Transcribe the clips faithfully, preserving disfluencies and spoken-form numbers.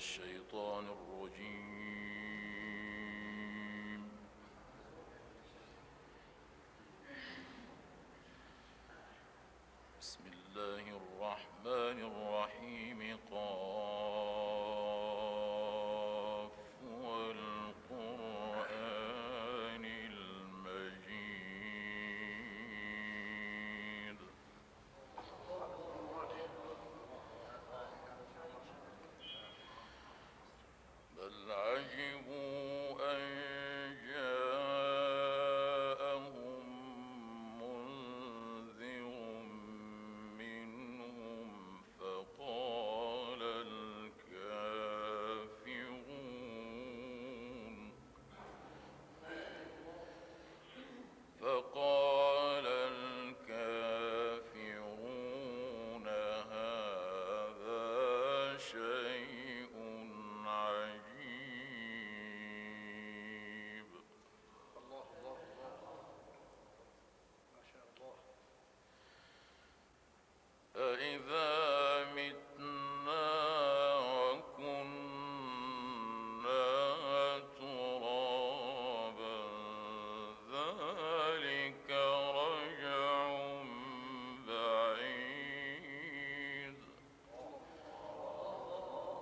الشيطان الرجيم. بسم الله الرحمن الرحيم. قاف والقرآن المجيد. بل عجبوا أن جاءهم منذر منهم فقال الكافرون فقال الكافرون هذا شيء عجيب. الله الله الله ما شاء الله. أإذا متنا وكنا ترابا ذلك رجع بعيد.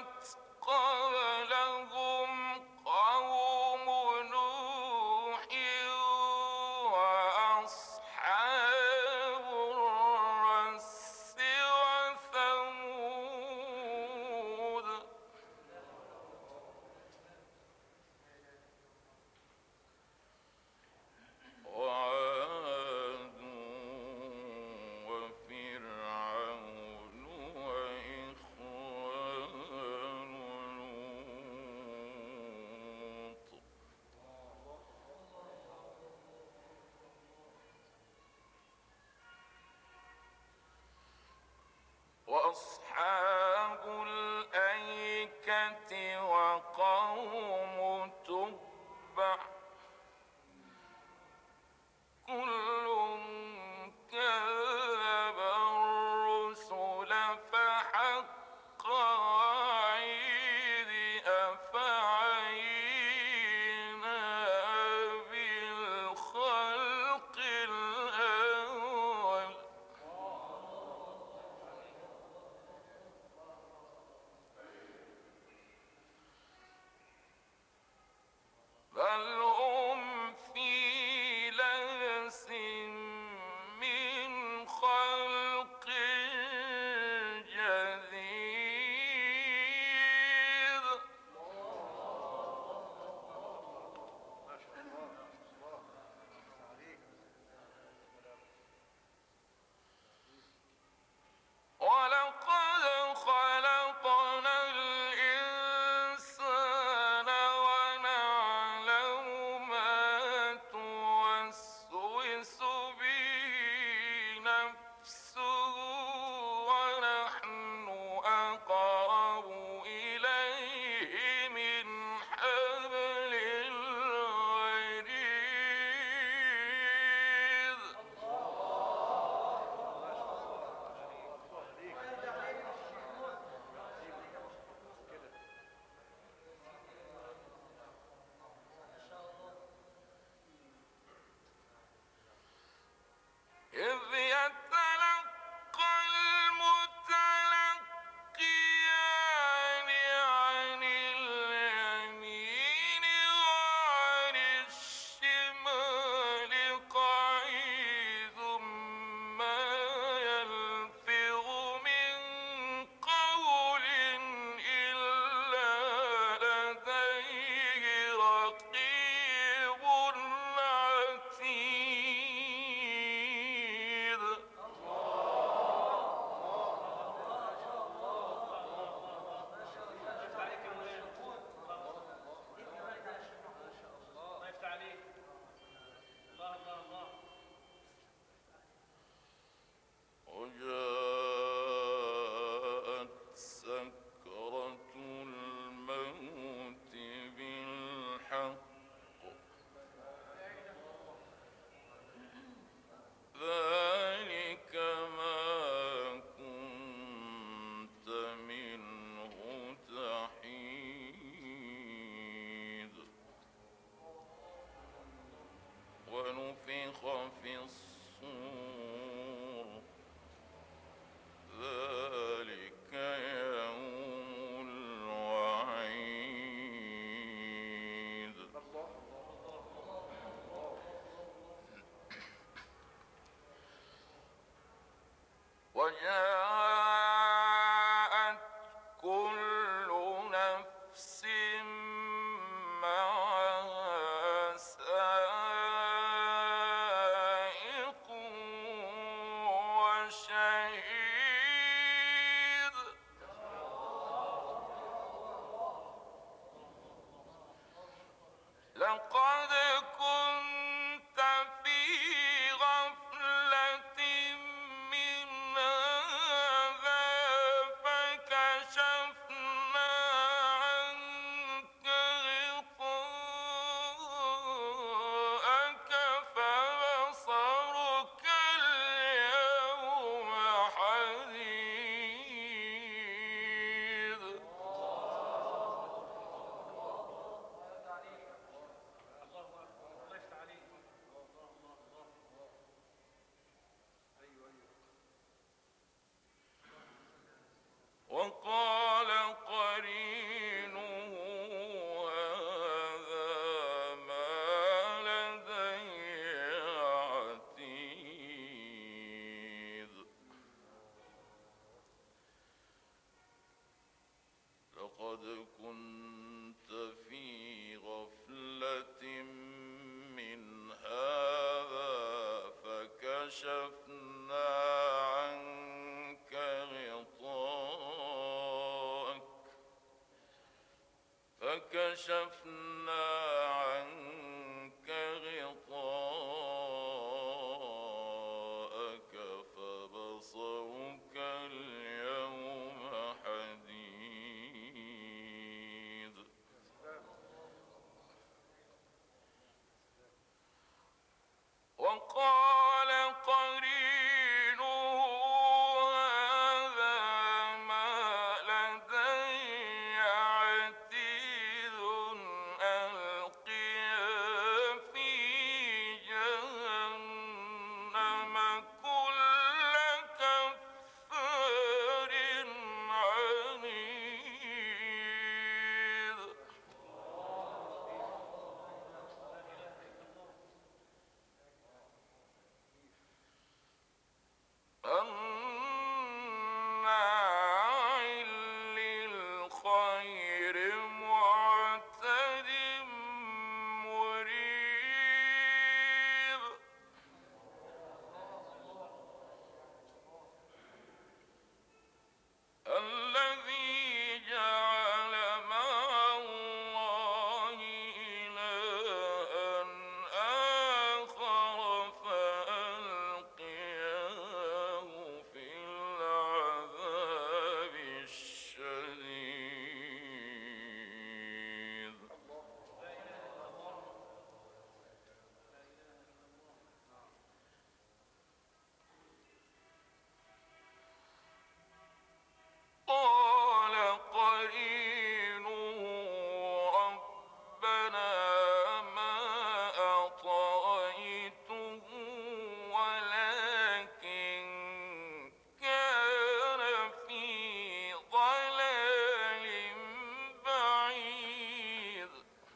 وأصحاب الأيكة وقوم تبع كل كذب الرسل فحق وعيد أفعينا بالخلق الأول بل هم في لبس من خلق جديد ما شاء الله. الله عليك. ولقد خلقنا الإنسان ونعلم ما توسوس به نفسه ونحن أقرب إليه من حبل الوريد إذ يتلقى المتلقيان عن اليمين وعن الشمال قعيد ما يلفظ من قول إلا لديه رقيب عتيد الله يفتح عليك. الله الله الله. وجاءت سكرة الموت بالحق ذلك ما كنت منه تحيد ونفخ في الصور ذلك يوم الوعيد الله وجاءت كل نفس معها سائق وشهيد لقد كنت في غفلة من هذا فكشفنا عنك فكشفنا عنك غطاءك فكشفنا عنك غطاءك فبصرك اليوم حديد. وقال قرينه هذا ما لدي عتيد ألقيا في جهنم كل كفار عنيد. مناع للخير معتد مريب. الذي جعل مع الله إلها آخر فألقياه في العذاب الشديد. قال قرينه ربنا ما أطغيته ولكن كان في ضلال بعيد.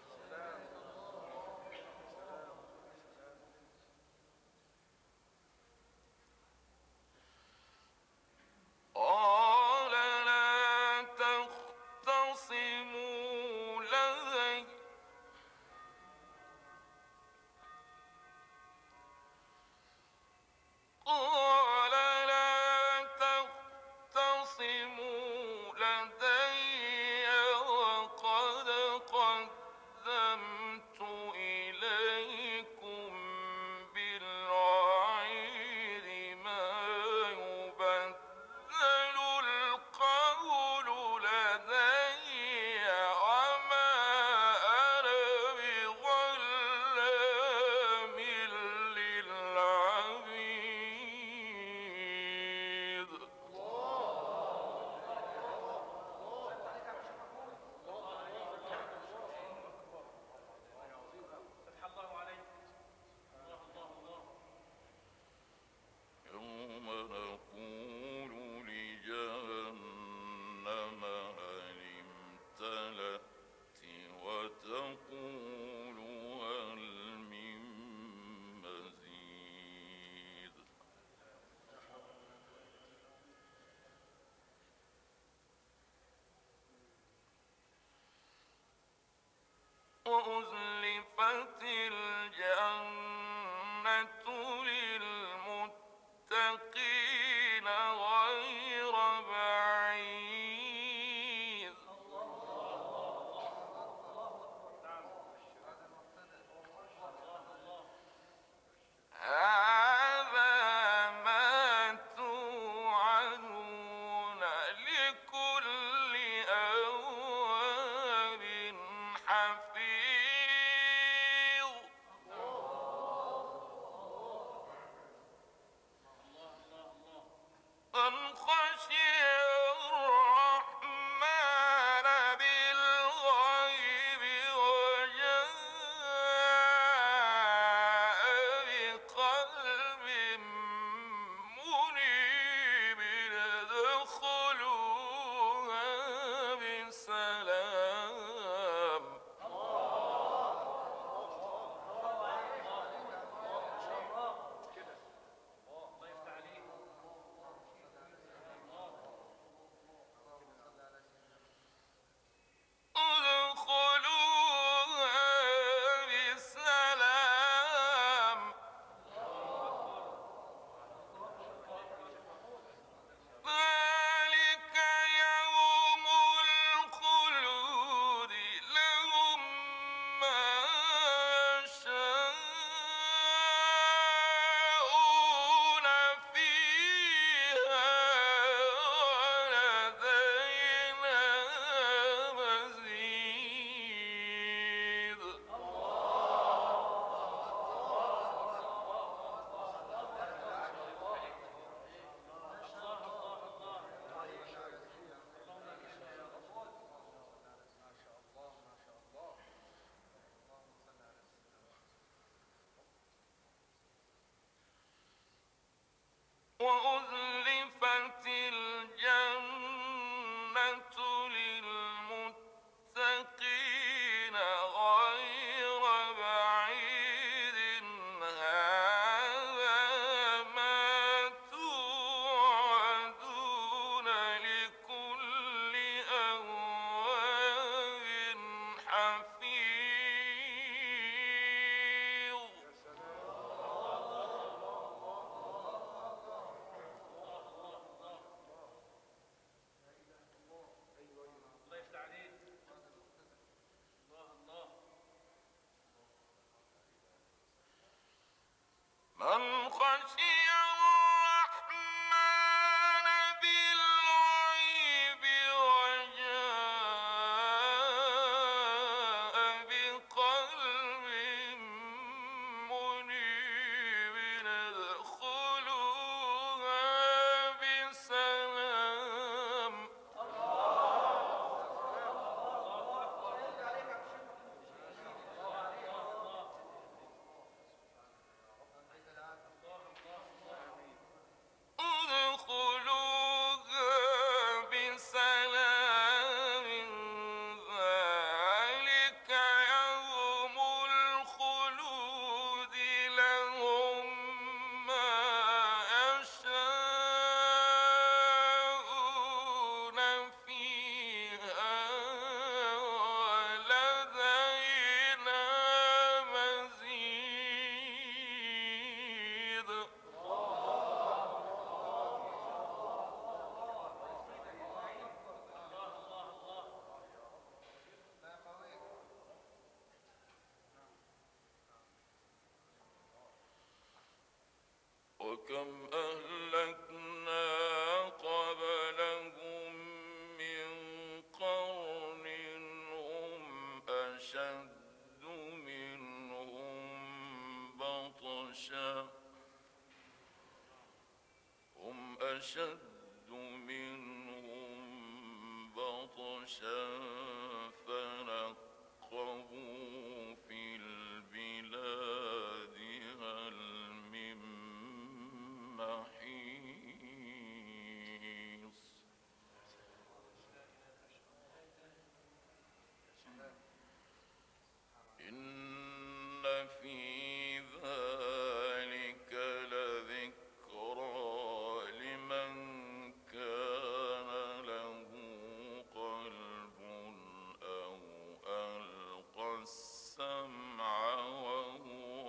قال لا تختصموا لدي قال لا تختصموا لدي وقد قدمت إليكم بالوعيد ما يبدل القول لدي وما أنا بظلام للعبيد. فتح الله عليك. الله الله الله. يوم نقول لجهنم هل امتلأت وتقول هل من مزيد. وأزلفت الجنة للمتقين غير بعيد. هذا ما توعدون لكل أواب حفيظ. وأزلفت الجنة للمتقين غير بعيد هذا ما توعدون لكل أواب حفيظ. الله يفتح عليك. الله الله. من خشي الرحمن بالغيب وجاء بقلب منيب ادخلوها بسلام. ادخلوها بسلام ذلك يوم الخلود لهم ما يشاءون فيها ولدينا مزيد. وكم أهلكنا قبلهم من قرن هم أشد منهم بطشا هم أشد منهم بطشا فنقبوا في البلاد هل من محيص. إن في ذلك لذكرى لمن كان له قلب أو ألقى السمع وهو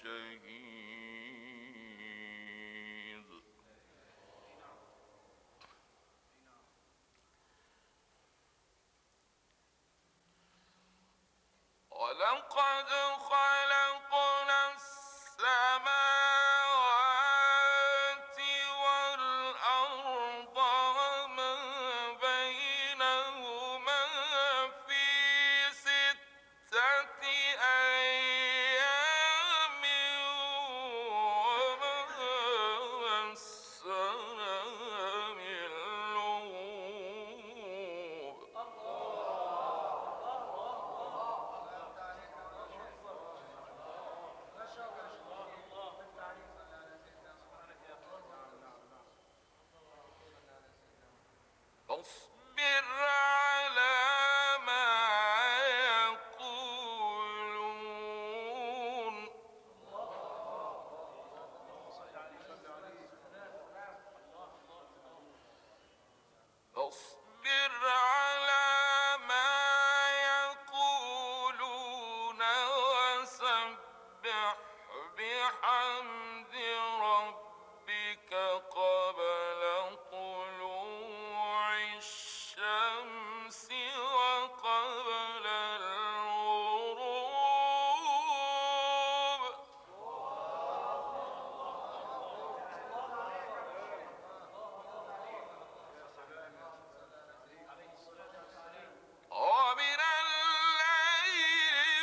شهيد. ولقد خلقنا السماوات والأرض وما بينهما في ستة أيام وما مسنا من لغوب. فاصبر على ما يقولون فاصبر على ما يقولون وسبح بحمد ربك قبل طلوع الشمس وقبل الغروب. ومن الليل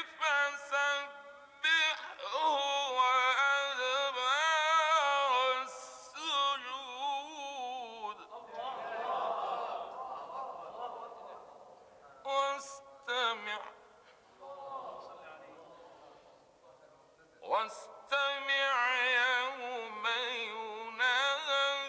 فسبحه وأدبار السجود واستمع واستمع يوم ينادي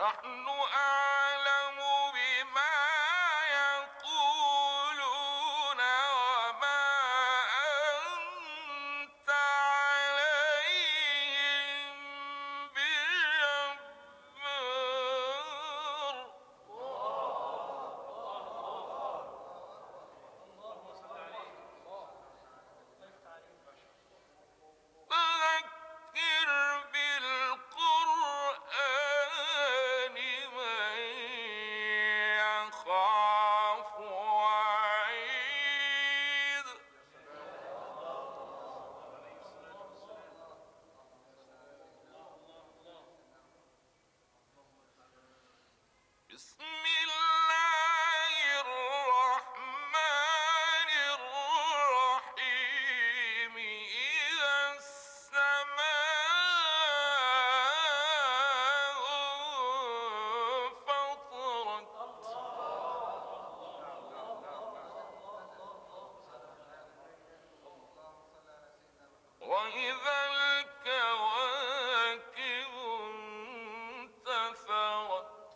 نحن أعلم بما يقولون وما أنت عليهم بجبار. اللهم صل عليه. فذكر بالقرآن من يخاف وعيد. بسم الله الرحمن الرحيم. إذا السماء انفطرت وإذا الكواكب انتثرت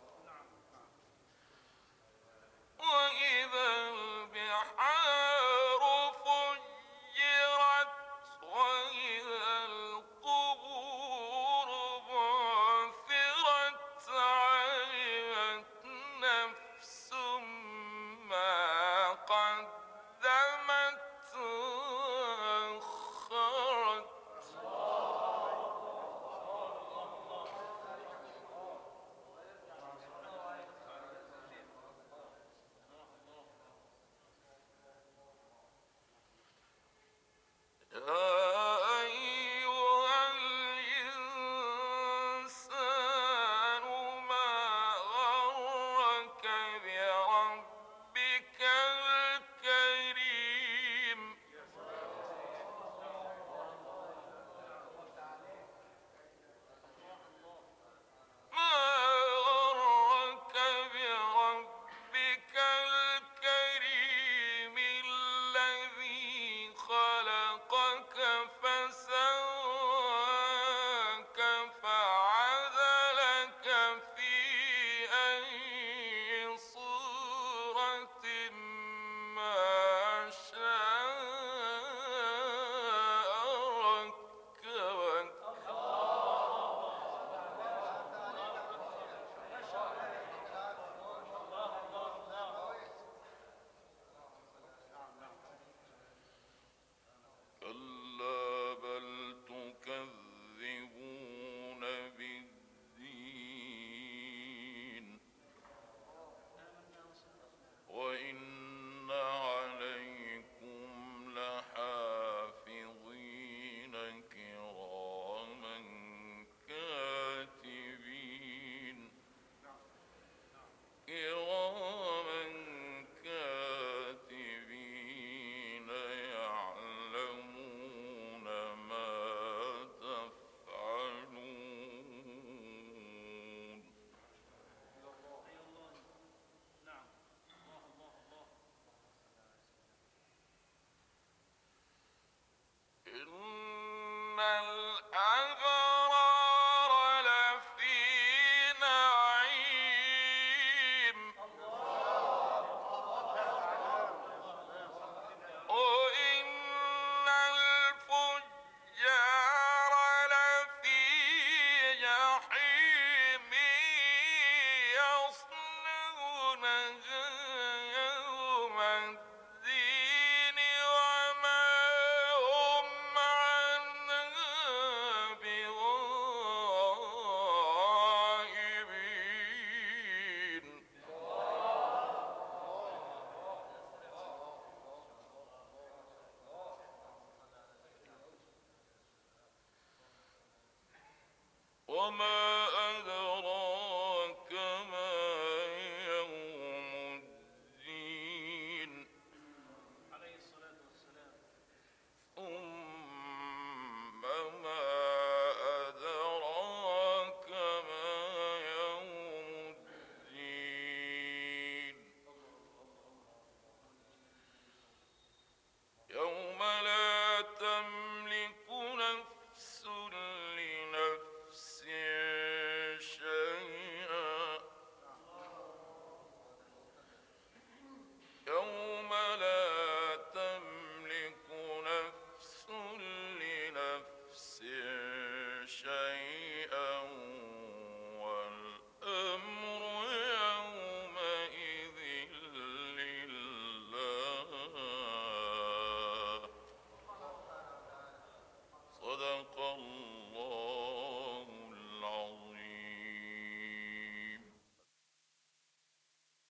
وإذا البحار فجرت وإذا القبور بعثرت علمت نفس ما قدمت وأخرت. يا أيها الإنسان ما غرك بربك الكريم. ما غرك بربك الكريم الذي خلقك فسواك فعدلك في أي صورة ما شاء ركبك. كلا بل تكذبون بالدين وإن